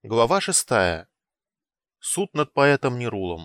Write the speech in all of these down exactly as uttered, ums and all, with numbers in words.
Глава шестая. Суд над поэтом Нерулом.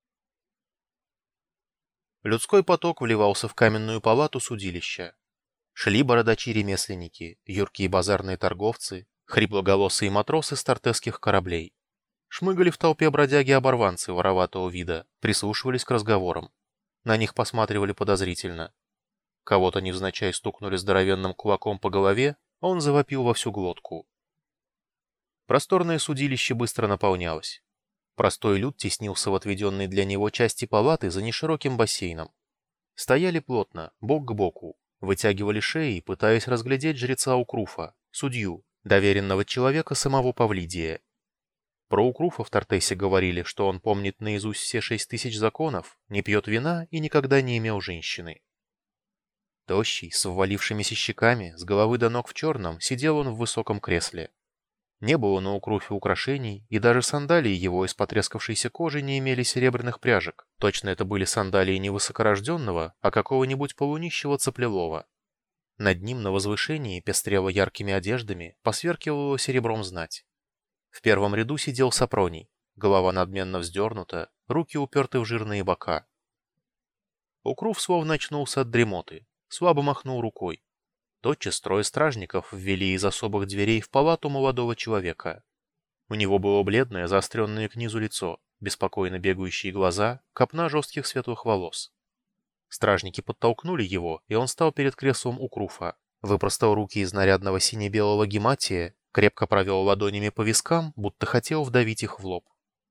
Людской поток вливался в каменную палату судилища. Шли бородачи-ремесленники, юркие базарные торговцы, хриплоголосые матросы с тартесских кораблей. Шмыгали в толпе бродяги-оборванцы вороватого вида, прислушивались к разговорам. На них посматривали подозрительно. Кого-то невзначай стукнули здоровенным кулаком по голове, а он завопил во всю глотку. Просторное судилище быстро наполнялось. Простой люд теснился в отведенной для него части палаты за нешироким бассейном. Стояли плотно, бок к боку, вытягивали шеи, пытаясь разглядеть жреца Укруфа, судью, доверенного человека самого Павлидия. Про Укруфа в Тартесе говорили, что он помнит наизусть все шесть тысяч законов, не пьет вина и никогда не имел женщины. Тощий, с ввалившимися щеками, с головы до ног в черном, сидел он в высоком кресле. Не было на Укруфе украшений, и даже сандалии его из потрескавшейся кожи не имели серебряных пряжек. Точно это были сандалии не высокорожденного, а какого-нибудь полунищего цаплелова. Над ним на возвышении пестрело яркими одеждами, посверкивало серебром знать. В первом ряду сидел Сапроний, голова надменно вздернута, руки уперты в жирные бока. Укруф словно очнулся от дремоты, слабо махнул рукой. Тотчас трое стражников ввели из особых дверей в палату молодого человека. У него было бледное, заостренное к низу лицо, беспокойно бегающие глаза, копна жестких светлых волос. Стражники подтолкнули его, и он стал перед креслом Укруфа, выпростал руки из нарядного сине-белого гематия, крепко провел ладонями по вискам, будто хотел вдавить их в лоб.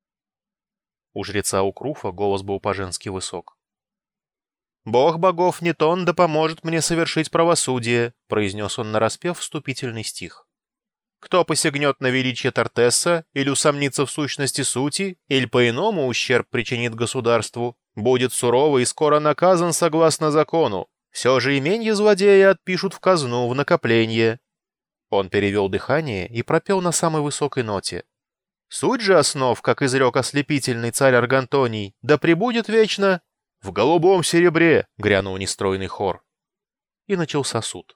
У жреца Укруфа голос был по-женски высок. «Бог богов Нетон да поможет мне совершить правосудие», — произнес он нараспев вступительный стих. «Кто посягнет на величие Тартесса, или усомнится в сущности сути, или по-иному ущерб причинит государству, будет сурово и скоро наказан согласно закону. Все же именье злодея отпишут в казну в накопление». Он перевел дыхание и пропел на самой высокой ноте. «Суть же основ, как изрек ослепительный царь Аргантоний, да пребудет вечно...» «В голубом серебре!» — грянул нестройный хор. И начался суд.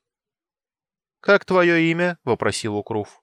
«Как твое имя?» — вопросил Укруф.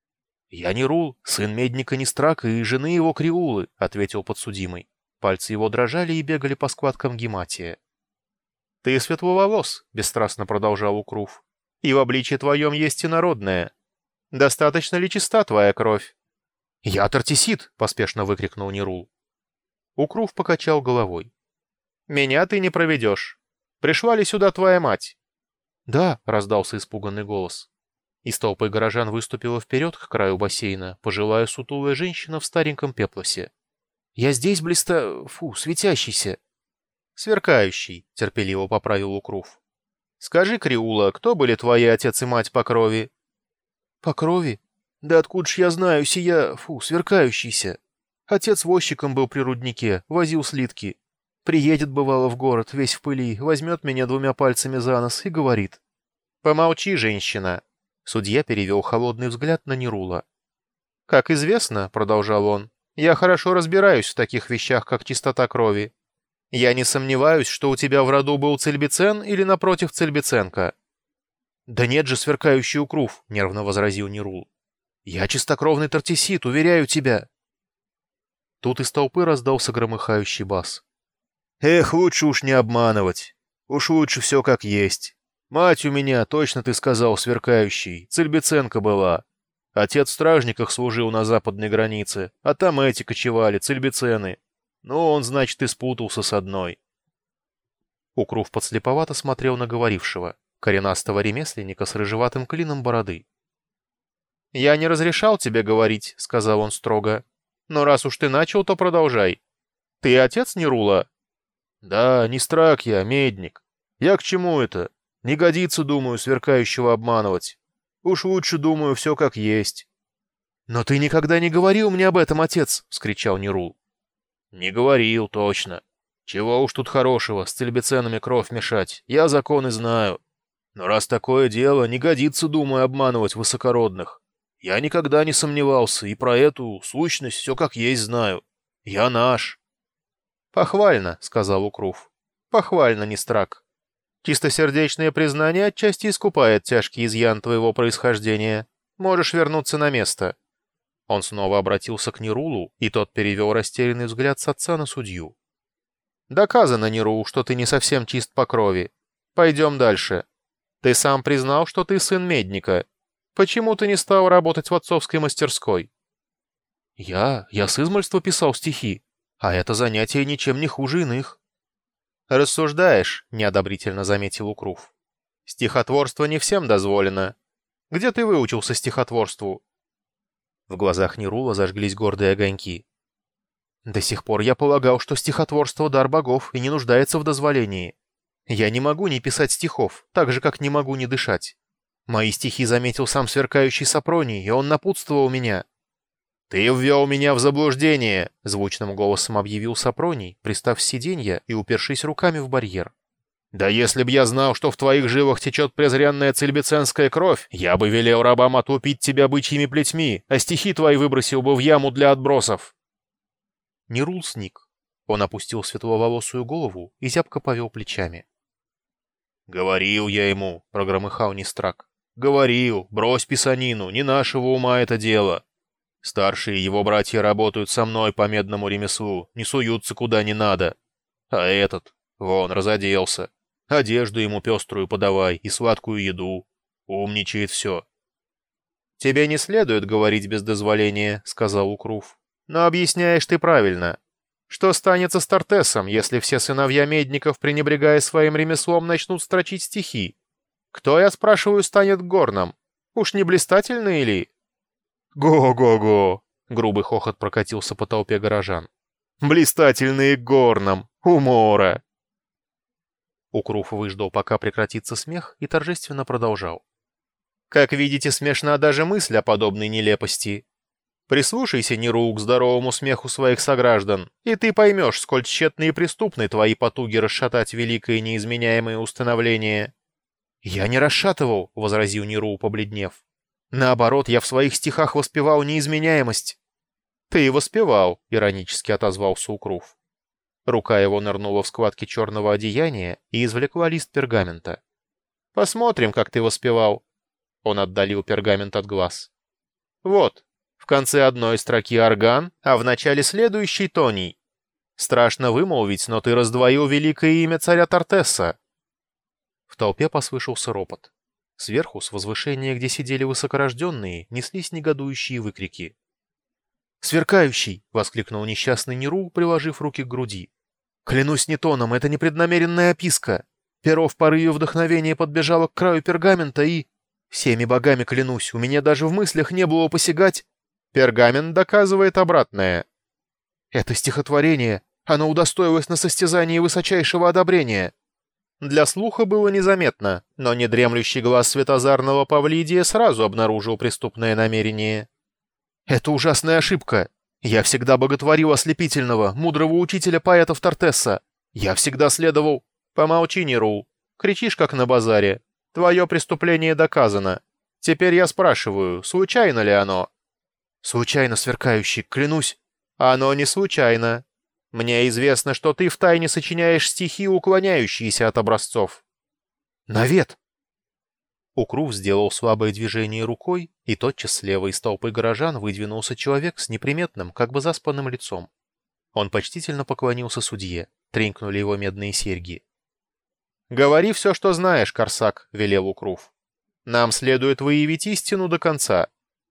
«Я Нерул, сын медника Нестрака и жены его Криулы», — ответил подсудимый. Пальцы его дрожали и бегали по складкам гематия. «Ты светловолос», — бесстрастно продолжал Укруф, — «и в обличье твоем есть инородное. Достаточно ли чиста твоя кровь?» «Я Тартесит!» — поспешно выкрикнул Нерул. Укруф покачал головой. «Меня ты не проведешь. Пришла ли сюда твоя мать?» «Да», — раздался испуганный голос. Из толпы горожан выступила вперед к краю бассейна пожилая сутулая женщина в стареньком пеплосе. «Я здесь блиста... фу, светящийся». «Сверкающий», — терпеливо поправил Укруф. «Скажи, Криула, кто были твои отец и мать по крови?» «По крови? Да откуда ж я знаю, сия... фу, сверкающийся. Отец возчиком был при руднике, возил слитки. Приедет, бывало, в город, весь в пыли, возьмет меня двумя пальцами за нос и говорит. «Помолчи, женщина!» Судья перевел холодный взгляд на Нерула. «Как известно, — продолжал он, — я хорошо разбираюсь в таких вещах, как чистота крови. Я не сомневаюсь, что у тебя в роду был Цельбицен или, напротив, Цельбиценко». «Да нет же, сверкающий Укруф!» — нервно возразил Нерул. «Я чистокровный Тартесит, уверяю тебя!» Тут из толпы раздался громыхающий бас. «Эх, лучше уж не обманывать. Уж лучше все как есть. Мать у меня, точно ты сказал, сверкающий, Цельбиценко была. Отец в стражниках служил на западной границе, а там эти кочевали, Цельбицены. Ну, он, значит, и спутался с одной». Укруф подслеповато смотрел на говорившего, коренастого ремесленника с рыжеватым клином бороды. «Я не разрешал тебе говорить», — сказал он строго. «Но раз уж ты начал, то продолжай. Ты отец Нерула?» «Да, не страк я, медник. Я к чему это? Не годится, думаю, сверкающего обманывать. Уж лучше, думаю, все как есть». «Но ты никогда не говорил мне об этом, отец!» — вскричал Нерул. «Не говорил, точно. Чего уж тут хорошего, с цельбиценами кровь мешать, я законы знаю. Но раз такое дело, не годится, думаю, обманывать высокородных. Я никогда не сомневался, и про эту сущность все как есть знаю. Я наш». «Похвально», — сказал Укруф. «Похвально, Нестрак. Чистосердечное признание отчасти искупает тяжкий изъян твоего происхождения. Можешь вернуться на место». Он снова обратился к Нерулу, и тот перевел растерянный взгляд с отца на судью. «Доказано, Нерул, что ты не совсем чист по крови. Пойдем дальше. Ты сам признал, что ты сын медника. Почему ты не стал работать в отцовской мастерской?» «Я... я с измальства писал стихи, а это занятие ничем не хуже иных». «Рассуждаешь», — неодобрительно заметил Укрув. «Стихотворство не всем дозволено. Где ты выучился стихотворству?» В глазах Нерула зажглись гордые огоньки. «До сих пор я полагал, что стихотворство — дар богов и не нуждается в дозволении. Я не могу не писать стихов, так же, как не могу не дышать. Мои стихи заметил сам сверкающий Сапроний, и он напутствовал меня». «Ты ввел меня в заблуждение», — звучным голосом объявил Сапроний, пристав с сиденья и упершись руками в барьер. «Да если б я знал, что в твоих жилах течет презренная цильбиценская кровь, я бы велел рабам отлупить тебя бычьими плетьми, а стихи твои выбросил бы в яму для отбросов». Нерул сник. Он опустил светловолосую голову и зябко повел плечами. «Говорил я ему», — прогромыхал Нестрак. «Говорил, брось писанину, не нашего ума это дело. Старшие его братья работают со мной по медному ремеслу, не суются куда не надо. А этот, вон, разоделся. Одежду ему пеструю подавай и сладкую еду. Умничает все». «Тебе не следует говорить без дозволения», — сказал Укрув. «Но объясняешь ты правильно. Что станется с Тартесом, если все сыновья медников, пренебрегая своим ремеслом, начнут строчить стихи? Кто, я спрашиваю, станет горном? Уж не блистательный ли?» «Го-го-го!» — грубый хохот прокатился по толпе горожан. «Блистательные горном! Умора!» Укрув выждал, пока прекратится смех, и торжественно продолжал. «Как видите, смешна даже мысль о подобной нелепости. Прислушайся, Нерул, к здоровому смеху своих сограждан, и ты поймешь, сколь тщетны и преступны твои потуги расшатать великое неизменяемое установление». «Я не расшатывал», — возразил Нерул, побледнев. «Наоборот, я в своих стихах воспевал неизменяемость». «Ты и воспевал», — иронически отозвался Укрув. Рука его нырнула в складки черного одеяния и извлекла лист пергамента. «Посмотрим, как ты воспевал». Он отдалил пергамент от глаз. «Вот, в конце одной строки орган, а в начале следующей тоний. Страшно вымолвить, но ты раздвоил великое имя царя Тартесса». В толпе послышался ропот. Сверху, с возвышения, где сидели высокорожденные, неслись негодующие выкрики. «Сверкающий!» — воскликнул несчастный Нерул, приложив руки к груди. «Клянусь Нетоном, это непреднамеренная описка. Перо в порыве вдохновения подбежало к краю пергамента и... Всеми богами клянусь, у меня даже в мыслях не было посягать...» «Пергамент доказывает обратное». «Это стихотворение. Оно удостоилось на состязании высочайшего одобрения». Для слуха было незаметно, но недремлющий глаз светозарного Павлидия сразу обнаружил преступное намерение. «Это ужасная ошибка. Я всегда боготворил ослепительного, мудрого учителя поэтов Тартесса. Я всегда следовал...» «Помолчи, Нерул. Кричишь, как на базаре. Твое преступление доказано. Теперь я спрашиваю, случайно ли оно?» «Случайно, сверкающий, клянусь». «Оно не случайно. Мне известно, что ты втайне сочиняешь стихи, уклоняющиеся от образцов». «Навет!» Укрув сделал слабое движение рукой, и тотчас слева из толпы горожан выдвинулся человек с неприметным, как бы заспанным лицом. Он почтительно поклонился судье, тренькнули его медные серьги. «Говори все, что знаешь, Корсак», — велел Укрув. «Нам следует выявить истину до конца».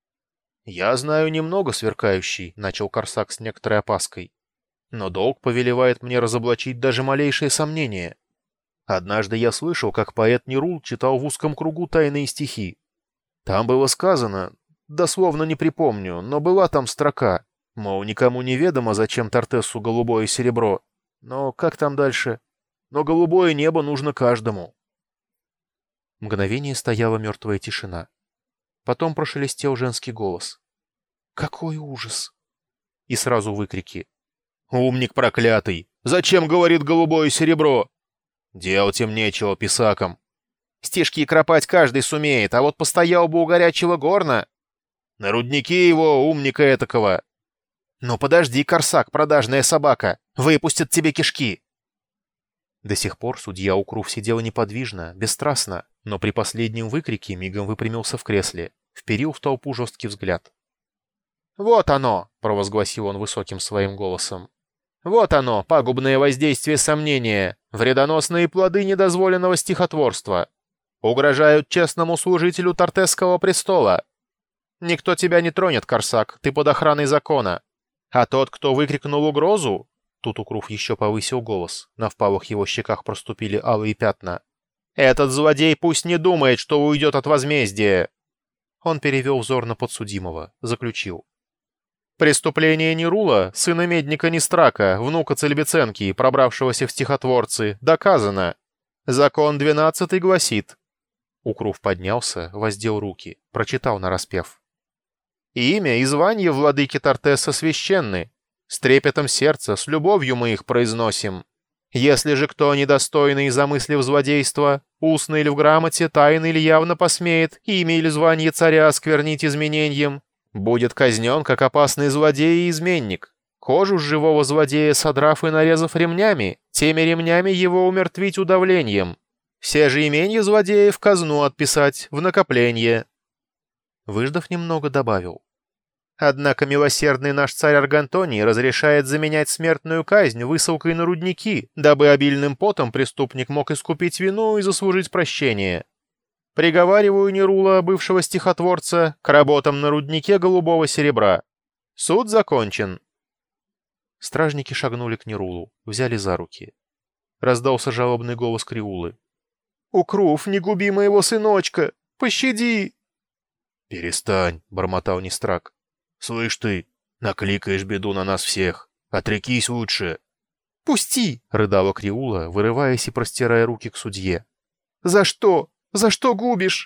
«Я знаю немного, сверкающий», — начал Корсак с некоторой опаской. «Но долг повелевает мне разоблачить даже малейшее сомнение. Однажды я слышал, как поэт Нерул читал в узком кругу тайные стихи. Там было сказано, дословно не припомню, но была там строка, мол, никому не ведомо, зачем Тартессу голубое серебро. Но как там дальше? Но голубое небо нужно каждому». Мгновение стояла мертвая тишина. Потом прошелестел женский голос. «Какой ужас!» И сразу выкрики. «Умник проклятый! Зачем, говорит, голубое серебро? Делать им нечего, писакам. Стишки кропать каждый сумеет, а вот постоял бы у горячего горна. На руднике его, умника этакого. Ну подожди, Корсак, продажная собака, выпустят тебе кишки». До сих пор судья Укрув сидел неподвижно, бесстрастно, но при последнем выкрике мигом выпрямился в кресле, вперил в толпу жесткий взгляд. «Вот оно!» — провозгласил он высоким своим голосом. «Вот оно, пагубное воздействие сомнения, вредоносные плоды недозволенного стихотворства. Угрожают честному служителю Тартесского престола. Никто тебя не тронет, Корсак, ты под охраной закона. А тот, кто выкрикнул угрозу...» Тут Укрув еще повысил голос, на впалых его щеках проступили алые пятна. «Этот злодей пусть не думает, что уйдет от возмездия!» Он перевел взор на подсудимого, заключил. «Преступление Нерула, сына медника Нестрака, внука Цельбеценки, пробравшегося в стихотворцы, доказано. Закон двенадцатый гласит...» Укрув поднялся, воздел руки, прочитал нараспев. «Имя и звание владыки Тартеса священны. С трепетом сердца, с любовью мы их произносим. Если же кто недостойный, замыслив злодейства, устно или в грамоте, тайно или явно посмеет имя или звание царя осквернить изменением, будет казнен, как опасный злодей и изменник. Кожу с живого злодея содрав и нарезав ремнями, теми ремнями его умертвить удавлением. Все же имения злодея в казну отписать, в накопление». Выждав немного, добавил. «Однако милосердный наш царь Аргантоний разрешает заменять смертную казнь высылкой на рудники, дабы обильным потом преступник мог искупить вину и заслужить прощение. Приговариваю Нерула, бывшего стихотворца, к работам на руднике голубого серебра. Суд закончен». Стражники шагнули к Нерулу, взяли за руки. Раздался жалобный голос Криулы. «Укрув, не губи моего сыночка! Пощади!» «Перестань», — бормотал Нестрак. «Слышь ты, накликаешь беду на нас всех. Отрекись лучше». «Пусти!» — рыдала Криула, вырываясь и простирая руки к судье. «За что? За что губишь?»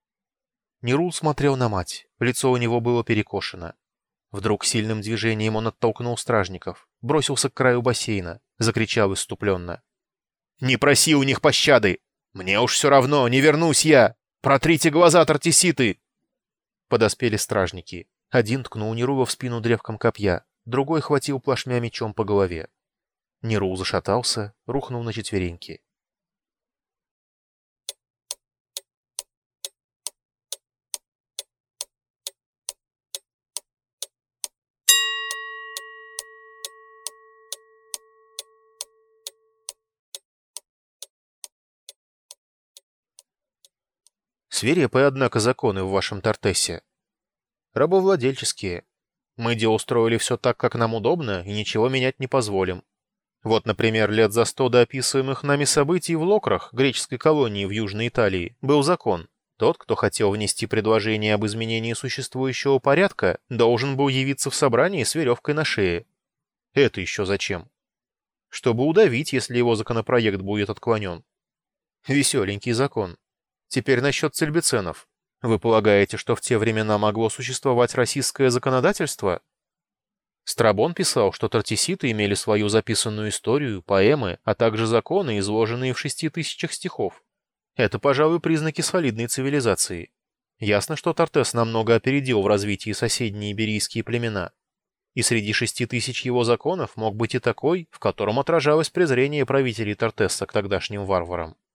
Нерул смотрел на мать, лицо у него было перекошено. Вдруг сильным движением он оттолкнул стражников, бросился к краю бассейна, закричал исступленно. «Не проси у них пощады! Мне уж все равно, не вернусь я! Протрите глаза, тартиситы!» Подоспели стражники. Один ткнул Нерула в спину древком копья, другой хватил плашмя мечом по голове. Нерул зашатался, рухнул на четвереньки. Свирепые, однако, законы в вашем Тартесе. Рабовладельческие. Мы де устроили все так, как нам удобно, и ничего менять не позволим. Вот, например, лет за сто до описываемых нами событий в Локрах, греческой колонии в Южной Италии, был закон. Тот, кто хотел внести предложение об изменении существующего порядка, должен был явиться в собрании с веревкой на шее. Это еще зачем? Чтобы удавить, если его законопроект будет отклонен. Веселенький закон. Теперь насчет цельбеценов. Вы полагаете, что в те времена могло существовать российское законодательство? Страбон писал, что тартиситы имели свою записанную историю, поэмы, а также законы, изложенные в шести тысячах стихов. Это, пожалуй, признаки солидной цивилизации. Ясно, что Тартес намного опередил в развитии соседние иберийские племена. И среди шести тысяч его законов мог быть и такой, в котором отражалось презрение правителей Тартеса к тогдашним варварам.